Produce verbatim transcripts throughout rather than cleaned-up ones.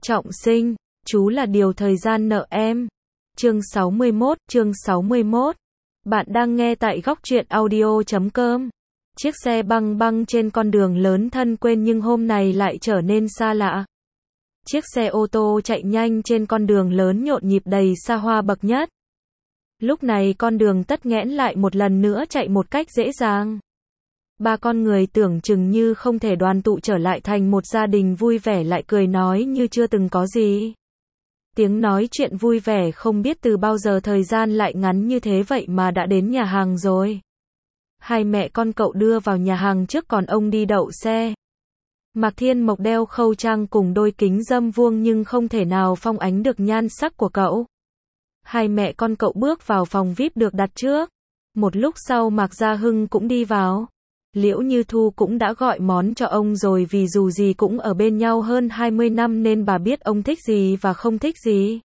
Trọng sinh, chú là điều thời gian nợ em. Chương sáu mươi mốt, chương sáu mươi mốt. Bạn đang nghe tại góc truyện audio chấm com. Chiếc xe băng băng trên con đường lớn thân quen nhưng hôm này lại trở nên xa lạ. Chiếc xe ô tô chạy nhanh trên con đường lớn nhộn nhịp đầy xa hoa bậc nhất. Lúc này con đường tất nghẽn lại một lần nữa chạy một cách dễ dàng. Ba con người tưởng chừng như không thể đoàn tụ trở lại thành một gia đình vui vẻ lại cười nói như chưa từng có gì. Tiếng nói chuyện vui vẻ không biết từ bao giờ thời gian lại ngắn như thế vậy mà đã đến nhà hàng rồi. Hai mẹ con cậu đưa vào nhà hàng trước còn ông đi đậu xe. Mạc Thiên Mộc đeo khâu trang cùng đôi kính râm vuông nhưng không thể nào phóng ánh được nhan sắc của cậu. Hai mẹ con cậu bước vào phòng vi ai pi được đặt trước. Một lúc sau Mạc Gia Hưng cũng đi vào. Liễu Như Thu cũng đã gọi món cho ông rồi vì dù gì cũng ở bên nhau hơn hai mươi năm nên bà biết ông thích gì và không thích gì.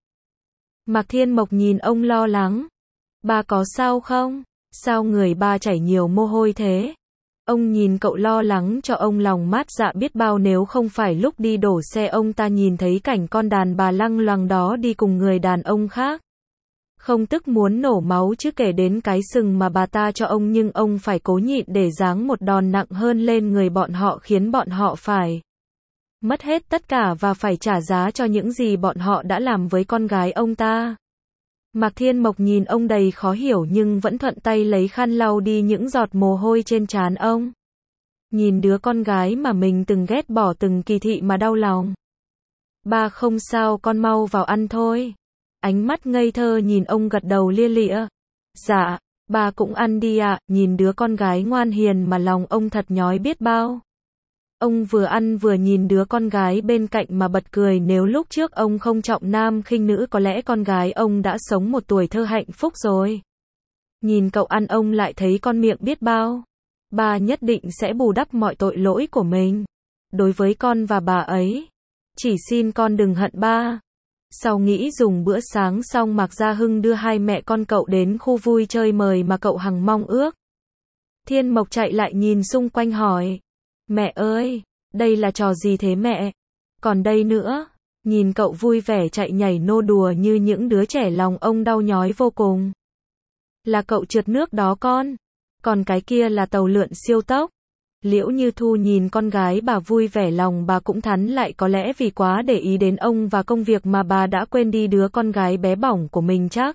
Mạc Thiên Mộc nhìn ông lo lắng. Ba có sao không? Sao người ba chảy nhiều mồ hôi thế? Ông nhìn cậu lo lắng cho ông lòng mát dạ biết bao nếu không phải lúc đi đổ xe ông ta nhìn thấy cảnh con đàn bà lăng loằng đó đi cùng người đàn ông khác. Không tức muốn nổ máu chứ kể đến cái sừng mà bà ta cho ông nhưng ông phải cố nhịn để giáng một đòn nặng hơn lên người bọn họ khiến bọn họ phải mất hết tất cả và phải trả giá cho những gì bọn họ đã làm với con gái ông ta. Mạc Thiên Mộc nhìn ông đầy khó hiểu nhưng vẫn thuận tay lấy khăn lau đi những giọt mồ hôi trên trán ông. Nhìn đứa con gái mà mình từng ghét bỏ từng kỳ thị mà đau lòng. Ba không sao con mau vào ăn thôi. Ánh mắt ngây thơ nhìn ông gật đầu lia lịa. Dạ, ba cũng ăn đi ạ, à. Nhìn đứa con gái ngoan hiền mà lòng ông thật nhói biết bao. Ông vừa ăn vừa nhìn đứa con gái bên cạnh mà bật cười nếu lúc trước ông không trọng nam khinh nữ có lẽ con gái ông đã sống một tuổi thơ hạnh phúc rồi. Nhìn cậu ăn ông lại thấy con miệng biết bao. Ba nhất định sẽ bù đắp mọi tội lỗi của mình. Đối với con và bà ấy. Chỉ xin con đừng hận ba. Sau nghĩ dùng bữa sáng xong Mạc Gia Hưng đưa hai mẹ con cậu đến khu vui chơi mời mà cậu hằng mong ước. Thiên Mộc chạy lại nhìn xung quanh hỏi. Mẹ ơi, đây là trò gì thế mẹ? Còn đây nữa, nhìn cậu vui vẻ chạy nhảy nô đùa như những đứa trẻ lòng ông đau nhói vô cùng. Là cậu trượt nước đó con, còn cái kia là tàu lượn siêu tốc. Liễu Như Thu nhìn con gái bà vui vẻ lòng bà cũng thắn lại có lẽ vì quá để ý đến ông và công việc mà bà đã quên đi đứa con gái bé bỏng của mình chắc.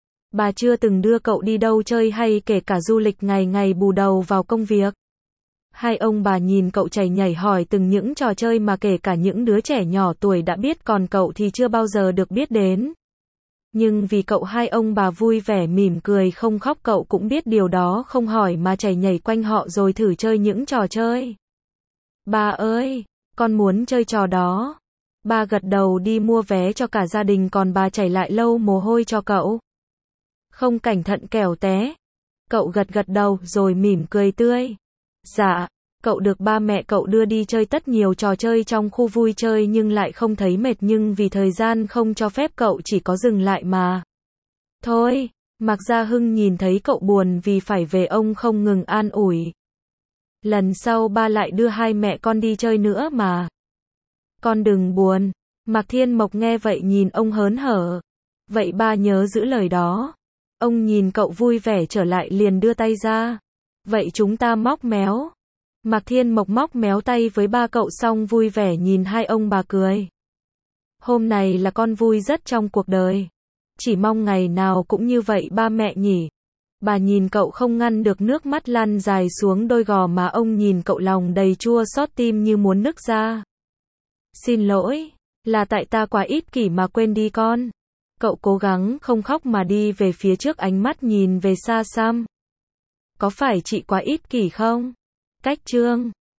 Bà chưa từng đưa cậu đi đâu chơi hay kể cả du lịch ngày ngày bù đầu vào công việc. Hai ông bà nhìn cậu chảy nhảy hỏi từng những trò chơi mà kể cả những đứa trẻ nhỏ tuổi đã biết còn cậu thì chưa bao giờ được biết đến. Nhưng vì cậu hai ông bà vui vẻ mỉm cười không khóc cậu cũng biết điều đó không hỏi mà chảy nhảy quanh họ rồi thử chơi những trò chơi. Ba ơi, con muốn chơi trò đó. Ba gật đầu đi mua vé cho cả gia đình còn bà chảy lại lâu mồ hôi cho cậu. Không cẩn thận kẻo té. Cậu gật gật đầu rồi mỉm cười tươi. Dạ, cậu được ba mẹ cậu đưa đi chơi tất nhiều trò chơi trong khu vui chơi nhưng lại không thấy mệt nhưng vì thời gian không cho phép cậu chỉ có dừng lại mà. Thôi, Mạc Gia Hưng nhìn thấy cậu buồn vì phải về ông không ngừng an ủi. Lần sau ba lại đưa hai mẹ con đi chơi nữa mà. Con đừng buồn. Mạc Thiên Mộc nghe vậy nhìn ông hớn hở. Vậy ba nhớ giữ lời đó. Ông nhìn cậu vui vẻ trở lại liền đưa tay ra. Vậy chúng ta móc méo. Mạc Thiên Mộc móc méo tay với ba cậu xong vui vẻ nhìn hai ông bà cười. Hôm này là con vui rất trong cuộc đời. Chỉ mong ngày nào cũng như vậy ba mẹ nhỉ. Bà nhìn cậu không ngăn được nước mắt lăn dài xuống đôi gò má ông nhìn cậu lòng đầy chua xót tim như muốn nức ra. Xin lỗi, là tại ta quá ích kỷ mà quên đi con. Cậu cố gắng không khóc mà đi về phía trước ánh mắt nhìn về xa xăm. Có phải chị quá ích kỷ không? Cách chương